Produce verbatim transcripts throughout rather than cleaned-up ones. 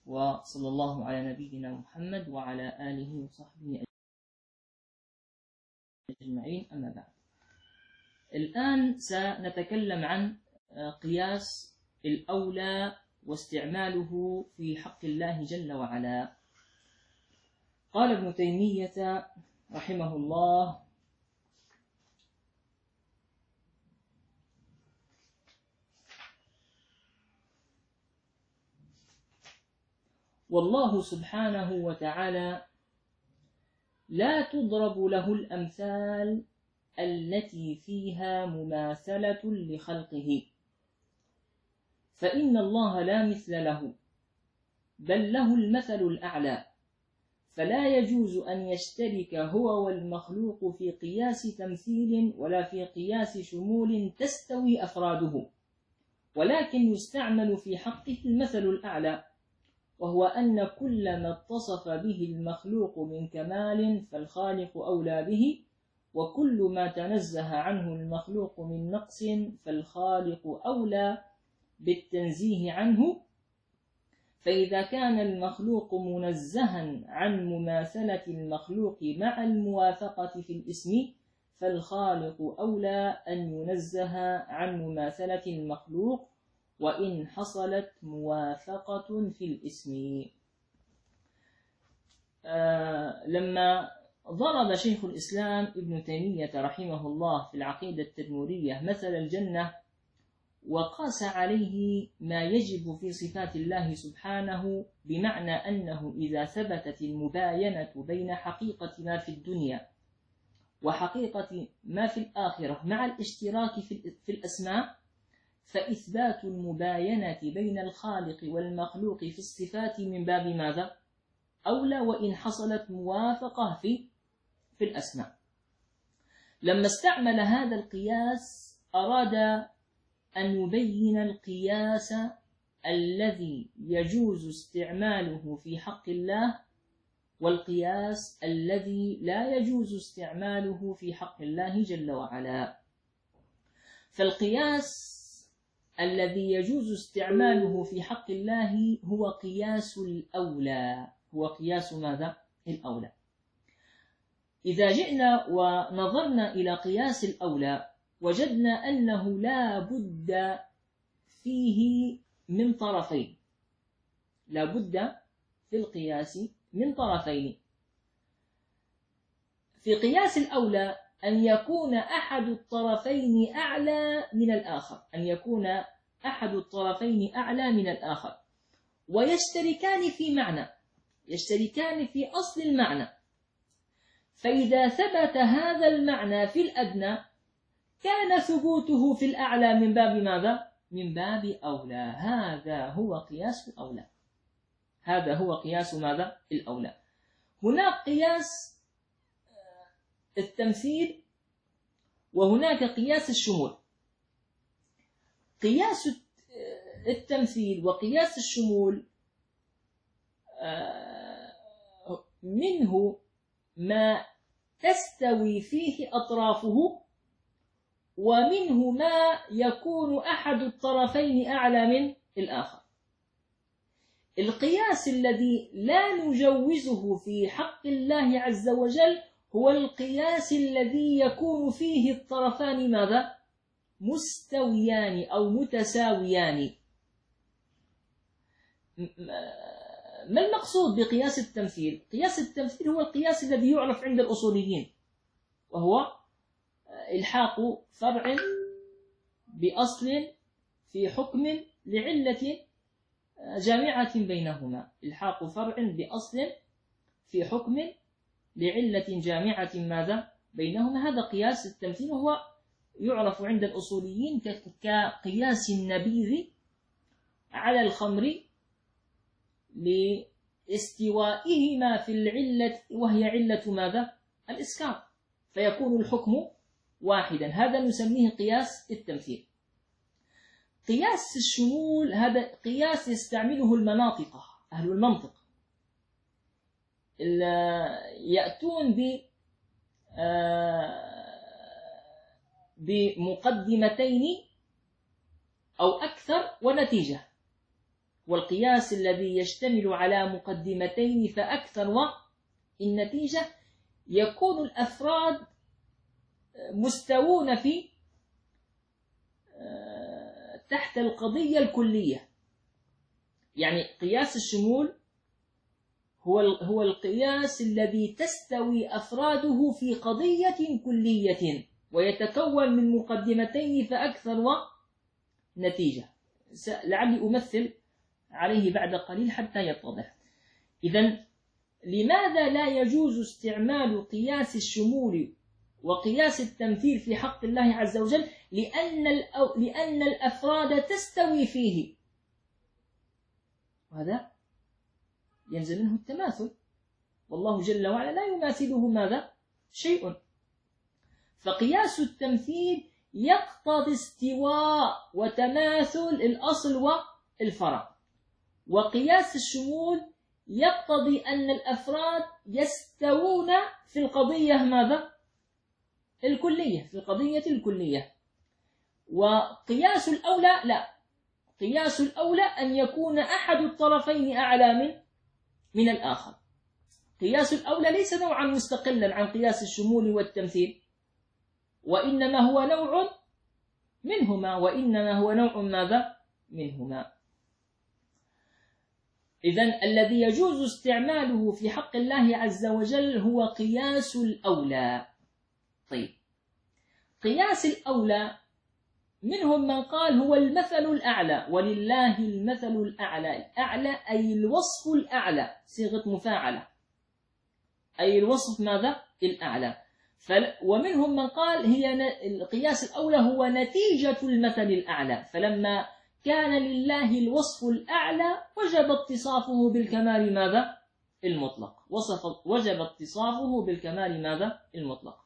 وصلى الله على نبينا محمد وعلى آله وصحبه أجمعين. أما بعد، الآن سنتكلم عن قياس الأولى واستعماله في حق الله جل وعلا. قال ابن تيمية رحمه الله: والله سبحانه وتعالى لا تضرب له الأمثال التي فيها مماثلة لخلقه، فإن الله لا مثل له، بل له المثل الأعلى، فلا يجوز أن يشترك هو والمخلوق في قياس تمثيل ولا في قياس شمول تستوي أفراده، ولكن يستعمل في حقه المثل الأعلى، وهو أن كل ما اتصف به المخلوق من كمال فالخالق أولى به، وكل ما تنزه عنه المخلوق من نقص فالخالق أولى بالتنزيه عنه. فإذا كان المخلوق منزها عن مماثلة المخلوق مع الموافقة في الاسم، فالخالق أولى أن ينزه عن مماثلة المخلوق وإن حصلت موافقة في الاسم. آه لما ضرب شيخ الإسلام ابن تيمية رحمه الله في العقيدة التدمرية مثل الجنة، وقاس عليه ما يجب في صفات الله سبحانه، بمعنى أنه إذا ثبتت المباينة بين حقيقة ما في الدنيا وحقيقة ما في الآخرة مع الاشتراك في الأسماء، فإثبات المباينة بين الخالق والمخلوق في الصفات من باب ماذا؟ أولى، وإن حصلت موافقة في في الأسماء. لما استعمل هذا القياس أراد أن يبين القياس الذي يجوز استعماله في حق الله، والقياس الذي لا يجوز استعماله في حق الله جل وعلا. فالقياس الذي يجوز استعماله في حق الله هو قياس الأولى، هو قياس ماذا؟ الأولى. إذا جئنا ونظرنا إلى قياس الأولى وجدنا أنه لا بد فيه من طرفين، لا بد في القياس من طرفين. في قياس الأولى أن يكون أحد الطرفين أعلى من الآخر، أن يكون أحد الطرفين أعلى من الآخر، ويشتركان في معنى، يشتركان في أصل المعنى. فإذا ثبت هذا المعنى في الأدنى كان ثبوته في الأعلى من باب ماذا؟ من باب أولى. هذا هو قياس الأولى، هذا هو قياس ماذا؟ الأولى. هناك قياس التمثيل وهناك قياس الشمول. قياس التمثيل وقياس الشمول منه ما تستوي فيه أطرافه، ومنه ما يكون أحد الطرفين أعلى من الآخر. القياس الذي لا نجوزه في حق الله عز وجل هو القياس الذي يكون فيه الطرفان ماذا؟ مستويان أو متساويان. ما المقصود بقياس التمثيل؟ قياس التمثيل هو القياس الذي يعرف عند الأصوليين، وهو إلحاق فرع بأصل في حكم لعلة جامعة بينهما، إلحاق فرع بأصل في حكم لعلة جامعة ماذا بينهما. هذا قياس التمثيل، وهو يعرف عند الأصوليين كقياس النبيذ على الخمر لاستوائهما في العلة، وهي علة ماذا؟ الإسكار، فيكون الحكم واحدا. هذا نسميه قياس التمثيل. قياس الشمول هذا قياس يستعمله المناطق، أهل المنطق، يأتون ب بمقدمتين أو أكثر ونتيجة. والقياس الذي يشتمل على مقدمتين فأكثر والنتيجة يكون الأفراد مستوون في تحت القضية الكلية. يعني قياس الشمول هو هو القياس الذي تستوي أفراده في قضية كلية ويتكون من مقدمتين فأكثر ونتيجة. لعلي أمثل عليه بعد قليل حتى يتضح. إذن لماذا لا يجوز استعمال قياس الشمول وقياس التمثيل في حق الله عز وجل؟ لأن لأن الأفراد تستوي فيه، وهذا ينزل منه التماثل، والله جل وعلا لا يماثله ماذا؟ شيء. فقياس التمثيل يقتضي استواء وتماثل الأصل والفرع، وقياس الشمول يقتضي أن الأفراد يستوون في القضية ماذا؟ الكلية، في القضية الكلية. وقياس الأولى لا، قياس الأولى أن يكون أحد الطرفين أعلى من من الآخر. قياس الأولى ليس نوعا مستقلا عن قياس الشمول والتمثيل، وإنما هو نوع منهما، وإنما هو نوع ماذا؟ منهما. إذن الذي يجوز استعماله في حق الله عز وجل هو قياس الأولى. طيب، قياس الأولى منهم من قال هو المثل الأعلى، ولله المثل الأعلى. الأعلى أي الوصف الأعلى، صيغة مفاعلة، أي الوصف ماذا؟ الأعلى. ومنهم من قال هي القياس الأولى هو نتيجة المثل الأعلى، فلما كان لله الوصف الأعلى وجب اتصافه بالكمال ماذا؟ المطلق. وصف وجب اتصافه بالكمال ماذا؟ المطلق.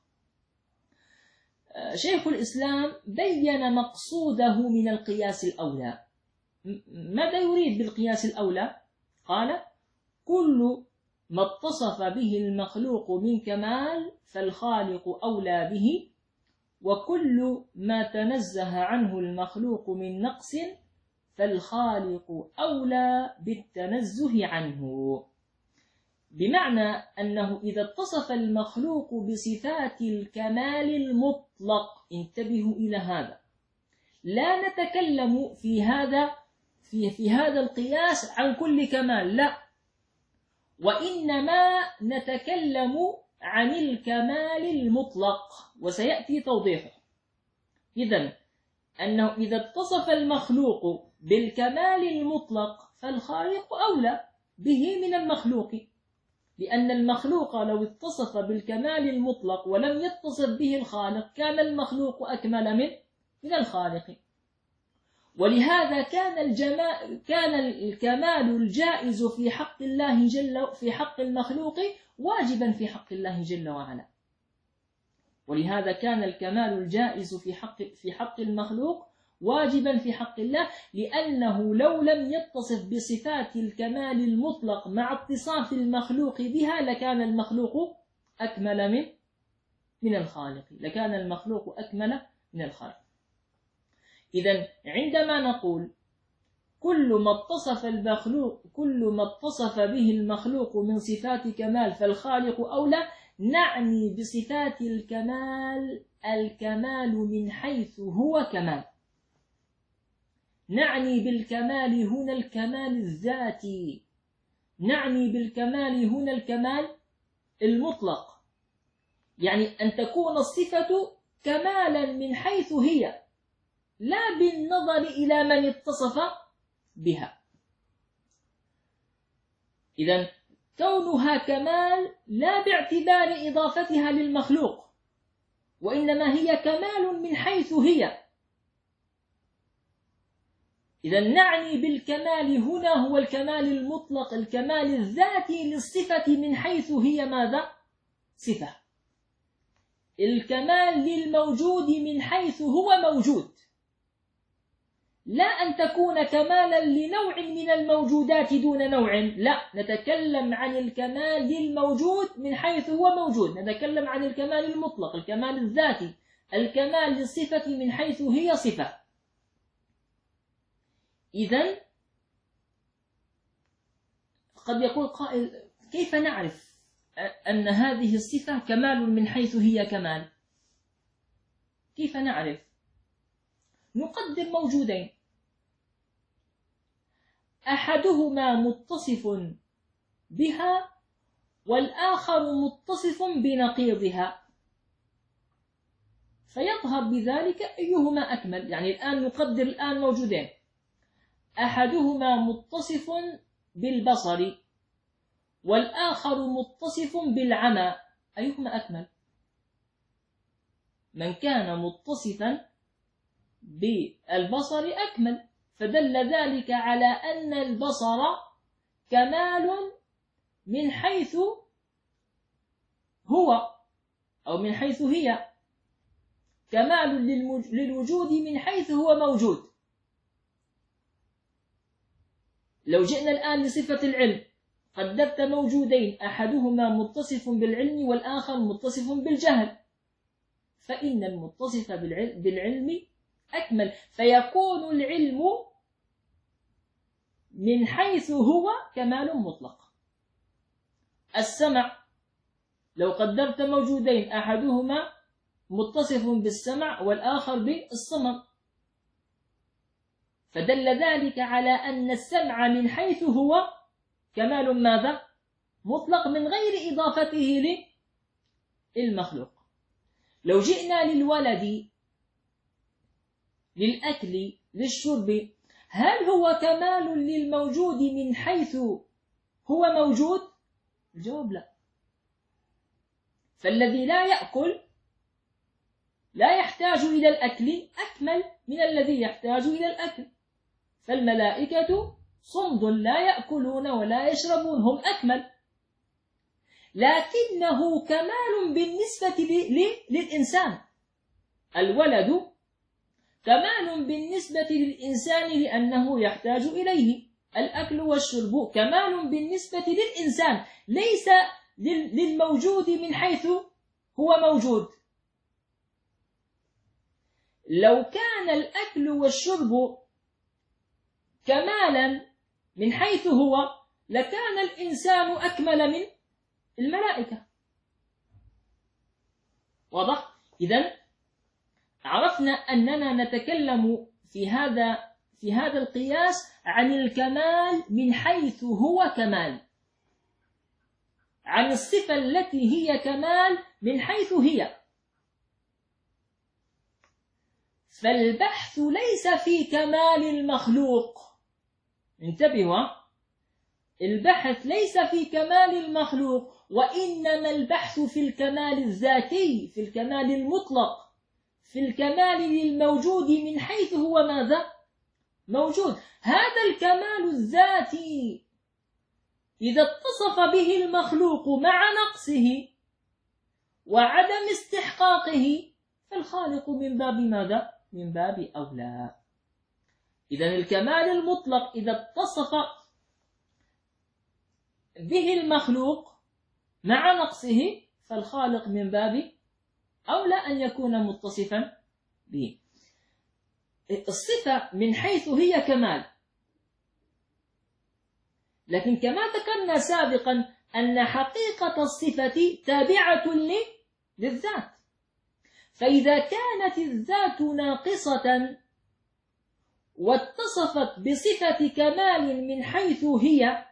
شيخ الإسلام بين مقصوده من القياس الأولى. ماذا يريد بالقياس الأولى؟ قال: كل ما اتصف به المخلوق من كمال فالخالق أولى به، وكل ما تنزه عنه المخلوق من نقص فالخالق أولى بالتنزه عنه. بمعنى أنه إذا اتصف المخلوق بصفات الكمال المطلق، انتبهوا إلى هذا، لا نتكلم في هذا في, في هذا القياس عن كل كمال، لا، وإنما نتكلم عن الكمال المطلق، وسيأتي توضيحه. إذن أنه إذا اتصف المخلوق بالكمال المطلق فالخالق أولى به من المخلوق، لأن المخلوق لو اتصف بالكمال المطلق ولم يتصف به الخالق كان المخلوق أكمل من من الخالق. ولهذا كان الجمال كان الكمال الجائز في حق الله جل في حق المخلوق واجبا في حق الله جل وعلا. ولهذا كان الكمال الجائز في حق في حق المخلوق واجبا في حق الله، لأنه لو لم يتصف بصفات الكمال المطلق مع اتصاف المخلوق بها لكان المخلوق أكمل من من الخالق، لكان المخلوق أكمل من الخالق. إذن عندما نقول كل ما اتصف المخلوق كل ما اتصف به المخلوق من صفات كمال فالخالق أولى، نعني بصفات الكمال الكمال من حيث هو كمال. نعني بالكمال هنا الكمال الذاتي، نعني بالكمال هنا الكمال المطلق، يعني أن تكون الصفة كمالا من حيث هي، لا بالنظر إلى من اتصف بها. إذن كونها كمال لا باعتبار إضافتها للمخلوق، وإنما هي كمال من حيث هي. إذن نعني بالكمال هنا هو الكمال المطلق، الكمال الذاتي للصفة من حيث هي ماذا؟ صفة. الكمال للموجود من حيث هو موجود، لا أن تكون كمالا لنوع من الموجودات دون نوع، لا، نتكلم عن الكمال للموجود من حيث هو موجود، نتكلم عن الكمال المطلق، الكمال الذاتي، الكمال للصفة من حيث هي صفة. إذن قد يقول قائل: كيف نعرف أن هذه الصفة كمال من حيث هي كمال؟ كيف نعرف؟ نقدر موجودين، أحدهما متصف بها والآخر متصف بنقيضها، فيظهر بذلك أيهما أكمل. يعني الآن نقدر الآن موجودين، أحدهما متصف بالبصر والآخر متصف بالعمى، أيهما أكمل؟ من كان متصفا بالبصر أكمل، فدل ذلك على أن البصر كمال من حيث هو أو من حيث هي، كمال للوجود من حيث هو موجود. لو جئنا الآن لصفة العلم، قدرت موجودين أحدهما متصف بالعلم والآخر متصف بالجهل، فإن المتصف بالعلم أكمل، فيكون العلم من حيث هو كمال مطلق. السمع، لو قدرت موجودين أحدهما متصف بالسمع والآخر بالصمم، فدل ذلك على أن السمع من حيث هو كمال ماذا؟ مطلق من غير إضافته للمخلوق. لو جئنا للولد، للأكل، للشرب، هل هو كمال للموجود من حيث هو موجود؟ الجواب لا. فالذي لا يأكل لا يحتاج إلى الأكل أكمل من الذي يحتاج إلى الأكل. فالملائكة صمد لا يأكلون ولا يشربون، هم أكمل، لكنه كمال بالنسبة للإنسان. الولد كمال بالنسبة للإنسان لأنه يحتاج إليه، الأكل والشرب كمال بالنسبة للإنسان، ليس للموجود من حيث هو موجود. لو كان الأكل والشرب كمالا من حيث هو لكان الإنسان أكمل من الملائكة. واضح؟ إذن عرفنا أننا نتكلم في هذا في هذا القياس عن الكمال من حيث هو كمال، عن الصفة التي هي كمال من حيث هي. فالبحث ليس في كمال المخلوق، انتبهوا، البحث ليس في كمال المخلوق، وإنما البحث في الكمال الذاتي، في الكمال المطلق، في الكمال للموجود من حيث هو ماذا؟ موجود. هذا الكمال الذاتي إذا اتصف به المخلوق مع نقصه وعدم استحقاقه فالخالق من باب ماذا؟ من باب أولى. إذن الكمال المطلق إذا اتصف به المخلوق مع نقصه فالخالق من باب أولى أن يكون متصفا به. الصفة من حيث هي كمال، لكن كما ذكرنا سابقا أن حقيقة الصفة تابعة للذات، فإذا كانت الذات ناقصة واتصفت بصفة كمال من حيث هي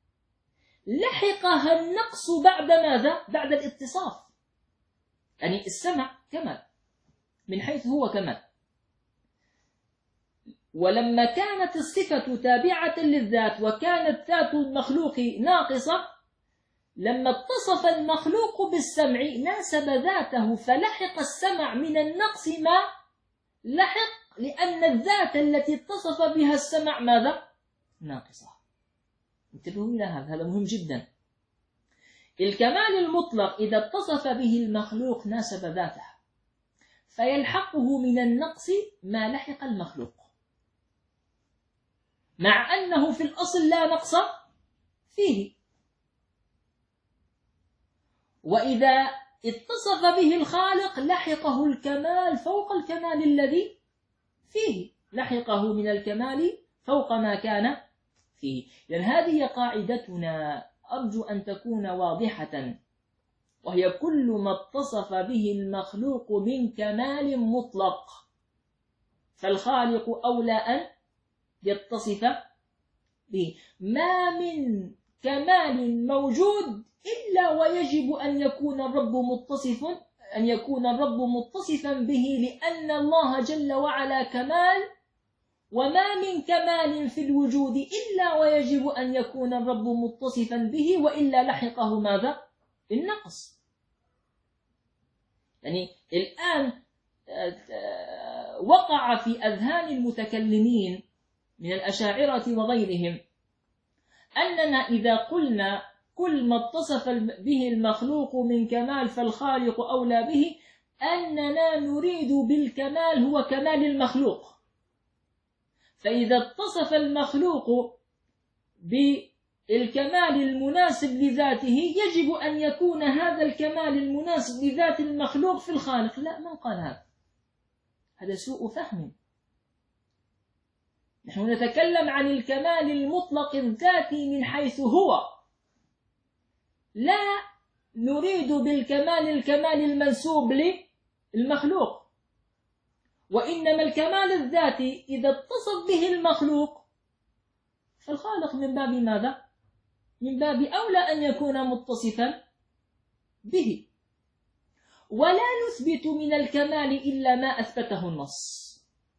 لحقها النقص بعد ماذا؟ بعد الاتصاف. يعني السمع كمال من حيث هو كمال، ولما كانت الصفة تابعة للذات وكانت ذات المخلوق ناقصة، لما اتصف المخلوق بالسمع ناسب ذاته فلحق السمع من النقص ما لحق، لأن الذات التي اتصف بها السمع ماذا؟ ناقصة. انتبهوا إلى هذا، هذا مهم جدا. الكمال المطلق إذا اتصف به المخلوق ناسب ذاته فيلحقه من النقص ما لحق المخلوق، مع أنه في الأصل لا نقص فيه. وإذا اتصف به الخالق لحقه الكمال فوق الكمال الذي فيه، لحقه من الكمال فوق ما كان فيه. لأن هذه قاعدتنا أرجو أن تكون واضحة، وهي كل ما اتصف به المخلوق من كمال مطلق فالخالق أولى أن يتصف به. ما من كمال موجود إلا ويجب أن يكون الرب متصف أن يكون الرب متصفا به، لأن الله جل وعلا كمال، وما من كمال في الوجود إلا ويجب أن يكون الرب متصفا به، وإلا لحقه ماذا؟ النقص. يعني الآن وقع في أذهان المتكلمين من الأشاعرة وغيرهم أننا إذا قلنا كل ما اتصف به المخلوق من كمال فالخالق أولى به، أننا نريد بالكمال هو كمال المخلوق. فإذا اتصف المخلوق بالكمال المناسب لذاته يجب أن يكون هذا الكمال المناسب لذات المخلوق في الخالق. لا، من قال هذا؟ هذا سوء فهم. نحن نتكلم عن الكمال المطلق الذاتي من حيث هو، لا نريد بالكمال الكمال المنسوب للمخلوق. وإنما الكمال الذاتي إذا اتصف به المخلوق فالخالق من باب ماذا؟ من باب أولى أن يكون متصفا به. ولا نثبت من الكمال إلا ما أثبته النص.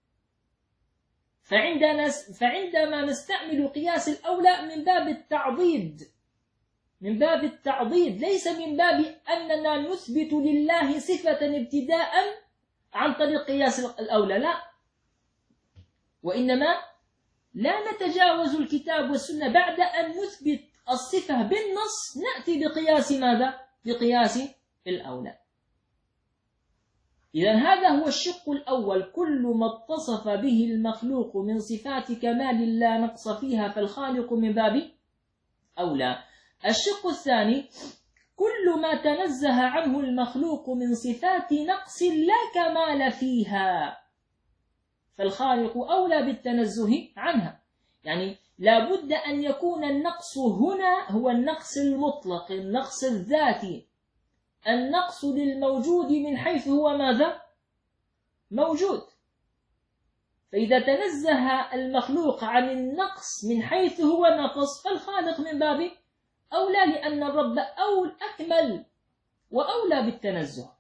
فعندنا فعندما نستعمل قياس الأولى من باب التعضيد، من باب التعضيد، ليس من باب أننا نثبت لله صفة ابتداء عن طريق قياس الأولى، لا. وإنما لا نتجاوز الكتاب والسنة، بعد أن نثبت الصفة بالنص نأتي بقياس ماذا؟ بقياس الأولى. إذن هذا هو الشق الأول، كل ما اتصف به المخلوق من صفات كمال لا نقص فيها فالخالق من باب أولى. الشق الثاني، كل ما تنزه عنه المخلوق من صفات نقص لا كمال فيها فالخالق أولى بالتنزه عنها. يعني لا بد أن يكون النقص هنا هو النقص المطلق، النقص الذاتي، النقص للموجود من حيث هو ماذا؟ موجود. فإذا تنزه المخلوق عن النقص من حيث هو نقص فالخالق من باب أولى، لأن الرب أول أكمل وأولى بالتنزه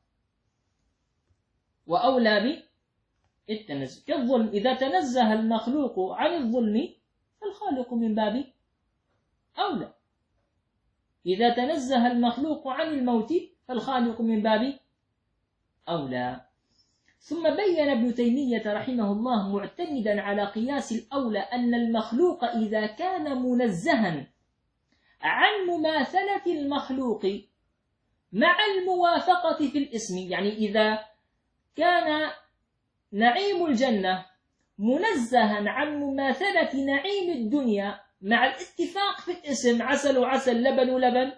وأولى بالتنزه. كالظلم، إذا تنزه المخلوق عن الظلم فالخالق من باب أولى. إذا تنزه المخلوق عن الموت فالخالق من باب أولى. ثم بين ابن تيمية رحمه الله معتمدا على قياس الأولى أن المخلوق إذا كان منزها عن مماثلة المخلوق مع الموافقة في الاسم، يعني إذا كان نعيم الجنة منزها عن مماثلة نعيم الدنيا مع الاتفاق في الاسم، عسل عسل لبن لبن،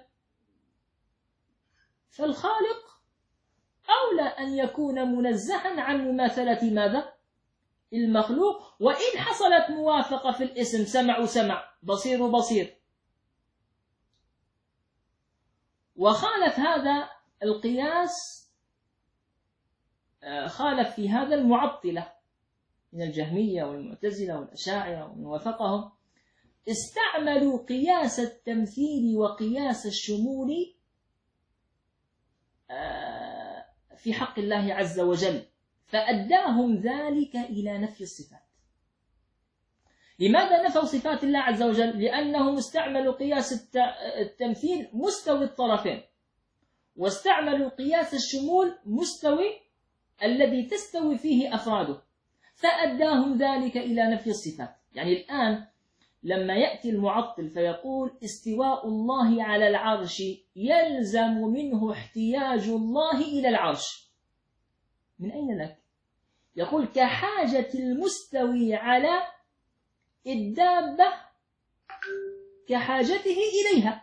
فالخالق أولى أن يكون منزها عن مماثلة ماذا؟ المخلوق، وإن حصلت موافقة في الاسم، سمع سمع، بصير بصير. وخالف هذا القياس، خالف في هذا المعطلة من الجهمية والمعتزلة والأشاعرة ومن وافقهم، استعملوا قياس التمثيل وقياس الشمول في حق الله عز وجل، فأداهم ذلك إلى نفي الصفات. لماذا نفوا صفات الله عز وجل؟ لأنهم استعملوا قياس التمثيل مستوي الطرفين، واستعملوا قياس الشمول مستوي الذي تستوي فيه أفراده، فأداهم ذلك إلى نفي الصفات. يعني الآن لما يأتي المعطل فيقول استواء الله على العرش يلزم منه احتياج الله إلى العرش، من أين لك؟ يقول كحاجة المستوي على الدابة كحاجته إليها.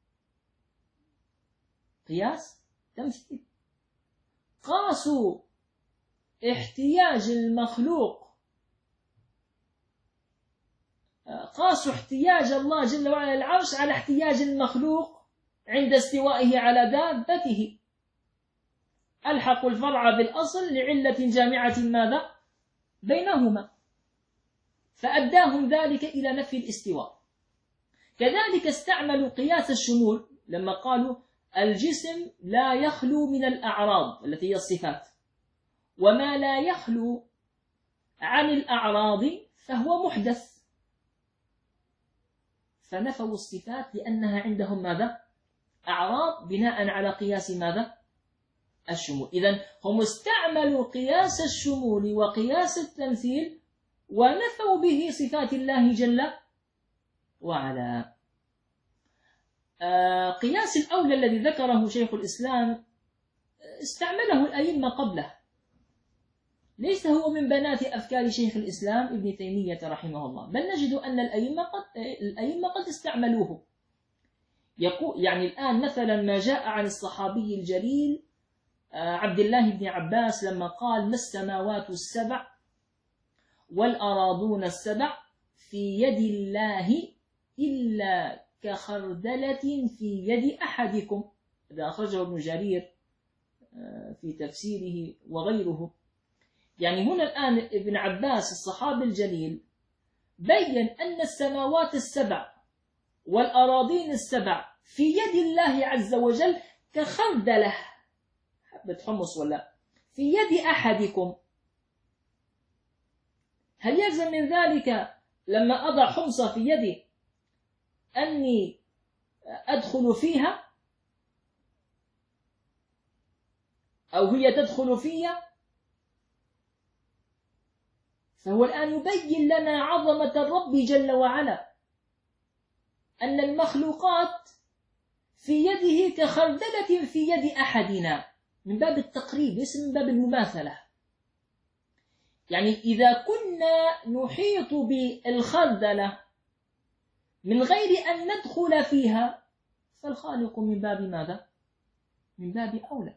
قياس تمثيل. قاسوا احتياج المخلوق قاسوا احتياج الله جل وعلا العرش على احتياج المخلوق عند استوائه على دابته، ألحقوا الفرع بالأصل لعلة جامعة ماذا؟ بينهما، فأداهم ذلك إلى نفي الاستواء. كذلك استعملوا قياس الشمول لما قالوا الجسم لا يخلو من الأعراض التي هي الصفات، وما لا يخلو عن الأعراض فهو محدث، فنفوا الصفات لأنها عندهم ماذا؟ أعراض، بناء على قياس ماذا؟ الشمول. إذن هم استعملوا قياس الشمول وقياس التمثيل ونفوا به صفات الله جل وعلا. آه قياس الأولى الذي ذكره شيخ الإسلام استعمله الأئمة قبله، ليس هو من بنات أفكار شيخ الإسلام ابن تيمية رحمه الله، بل نجد أن الأئمة قد, الأئمة قد استعملوه. يقول يعني الآن مثلا ما جاء عن الصحابي الجليل عبد الله بن عباس لما قال ما السماوات السبع والأراضون السبع في يد الله إلا كخردلة في يد أحدكم، هذا أخرجه ابن جرير في تفسيره وغيره. يعني هنا الآن ابن عباس الصحابي الجليل بين أن السماوات السبع والأراضين السبع في يد الله عز وجل كخردلة، حبة حمص ولا، في يد أحدكم. هل يلزم من ذلك لما أضع حمصة في يدي أني أدخل فيها أو هي تدخل فيها؟ فهو الآن يبين لنا عظمة الرب جل وعلا، أن المخلوقات في يده كخردلة في يد أحدنا، من باب التقريب ليس من باب المماثلة. يعني إذا كنا نحيط بالخردلة من غير أن ندخل فيها فالخالق من باب ماذا؟ من باب أولى.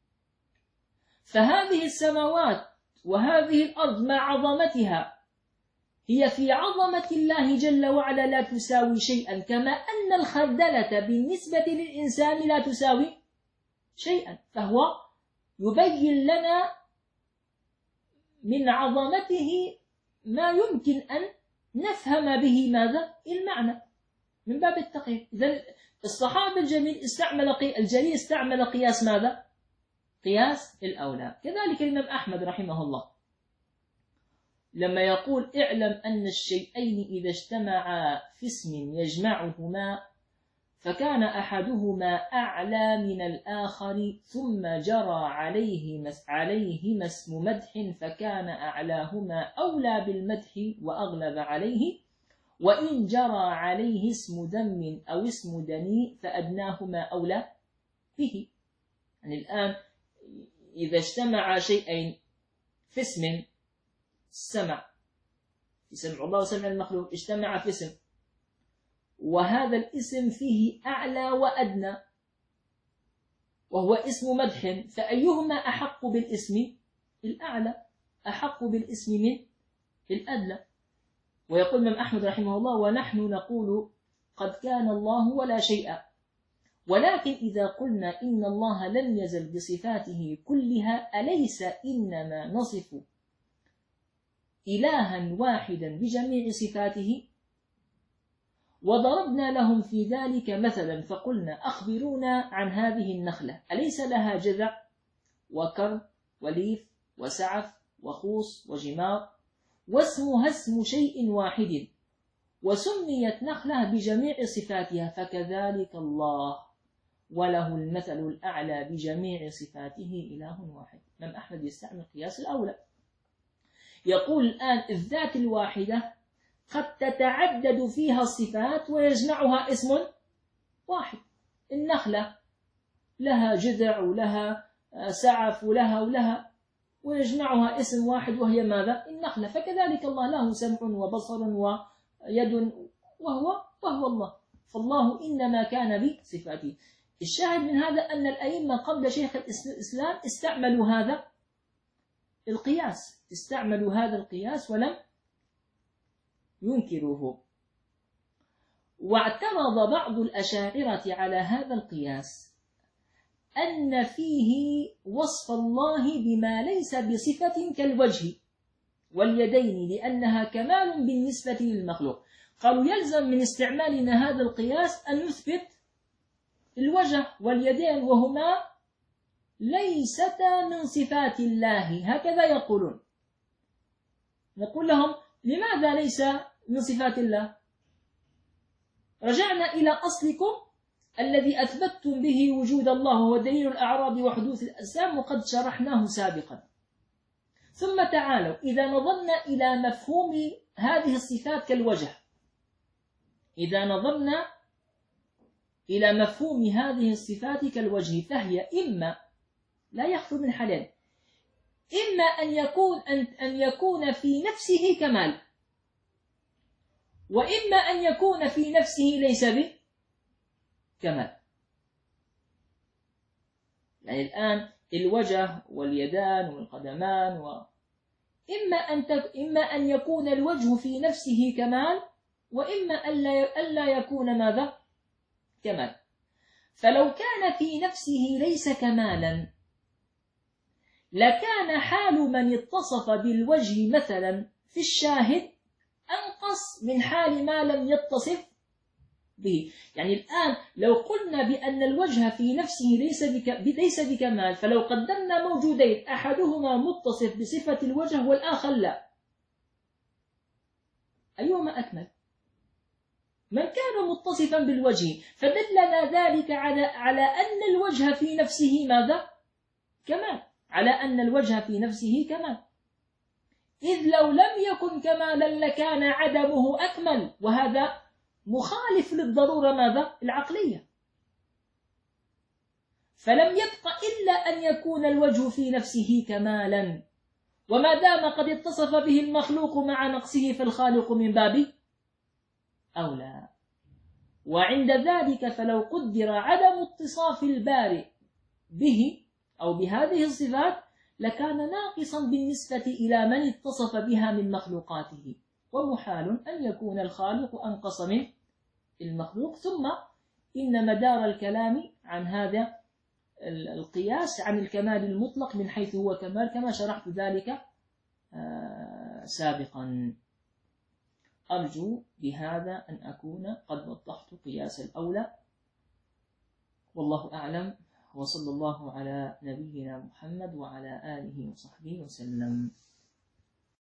فهذه السماوات وهذه الأرض مع عظمتها هي في عظمة الله جل وعلا لا تساوي شيئا، كما أن الخردلة بالنسبة للإنسان لا تساوي شيئا، فهو يبين لنا من عظمته ما يمكن أن نفهم به ماذا؟ المعنى، من باب التقريب. إذن الصحابي الجليل استعمل الجليل استعمل قياس ماذا؟ قياس الأولى. كذلك الإمام أحمد رحمه الله لما يقول اعلم أن الشيئين إذا اجتمعا في اسم يجمعهما فكان أحدهما أعلى من الآخر ثم جرى عليه عليهما اسم مدح فكان أعلاهما أولى بالمدح وأغلب عليه، وإن جرى عليه اسم ذم أو اسم دنيء فأدناهما أولى به. يعني الآن إذا اجتمع شيئين في اسم، السمع في سمع الله وسمع المخلوق اجتمع في اسم، وهذا الاسم فيه أعلى وأدنى وهو اسم مدح، فأيهما أحق بالاسم؟ الأعلى أحق بالاسم من الأدنى. ويقول الإمام أحمد رحمه الله ونحن نقول قد كان الله ولا شيء، ولكن إذا قلنا إن الله لم يزل بصفاته كلها أليس إنما نصف إلها واحدا بجميع صفاته؟ وضربنا لهم في ذلك مثلا فقلنا أخبرونا عن هذه النخلة أليس لها جذع وكر وليف وسعف وخوص وجمار واسمها اسم شيء واحد وسميت نخلة بجميع صفاتها، فكذلك الله وله المثل الأعلى بجميع صفاته إله واحد. الإمام أحمد يستعمل قياس الأولى، يقول الآن الذات الواحدة قد تتعدد فيها الصفات ويجمعها اسم واحد. النخلة لها جذع ولها سعف ولها ولها ويجمعها اسم واحد وهي ماذا؟ النخلة. فكذلك الله له سمع وبصر ويد وهو وهو الله، فالله إنما كان بصفاته. الشاهد من هذا أن الأئمة قبل شيخ الإسلام استعملوا هذا القياس، استعملوا هذا القياس ولم ينكروه. واعترض بعض الأشاعرة على هذا القياس أن فيه وصف الله بما ليس بصفة كالوجه واليدين لأنها كمال بالنسبة للمخلوق. قالوا يلزم من استعمالنا هذا القياس أن نثبت الوجه واليدين وهما ليستا من صفات الله، هكذا يقولون. نقول لهم لماذا ليس من صفات الله؟ رجعنا إلى أصلكم الذي أثبتتم به وجود الله هو دليل الأعراض وحدوث الأجسام وقد شرحناه سابقا. ثم تعالوا إذا نظرنا إلى مفهوم هذه الصفات كالوجه، إذا نظرنا إلى مفهوم هذه الصفات كالوجه فهي إما لا يخلو من حالين، إما أن يكون أن يكون في نفسه كمال، وإما أن يكون في نفسه ليس به كمال. يعني الآن الوجه واليدان والقدمان و... إما أن تك... إما أن يكون الوجه في نفسه كمال، وإما ألا ألا يكون ماذا؟ كمال. فلو كان في نفسه ليس كمالا لكان حال من اتصف بالوجه مثلا في الشاهد أنقص من حال ما لم يتصف به. يعني الآن لو قلنا بأن الوجه في نفسه ليس بك... ليس بكمال، فلو قدمنا موجودين أحدهما متصف بصفة الوجه والآخر لا، أيهما أكمل؟ من كان متصفا بالوجه، فدلنا ذلك على على أن الوجه في نفسه ماذا؟ كمال، على أن الوجه في نفسه كمال، إذ لو لم يكن كمالا لكان عدمه أكمل، وهذا مخالف للضرورة ماذا؟ العقلية. فلم يبق إلا أن يكون الوجه في نفسه كمالا، وما دام قد اتصف به المخلوق مع نقصه فالخالق من باب أولى. وعند ذلك فلو قدر عدم اتصاف البارئ به أو بهذه الصفات لكان ناقصا بالنسبة إلى من اتصف بها من مخلوقاته، ومحال أن يكون الخالق أنقص من المخلوق. ثم إن مدار الكلام عن هذا القياس عن الكمال المطلق من حيث هو كمال، كما شرحت ذلك سابقا. أرجو بهذا أن أكون قد وضحت قياس الأولى، والله أعلم، وصلى الله على نبينا محمد وعلى آله وصحبه وسلم.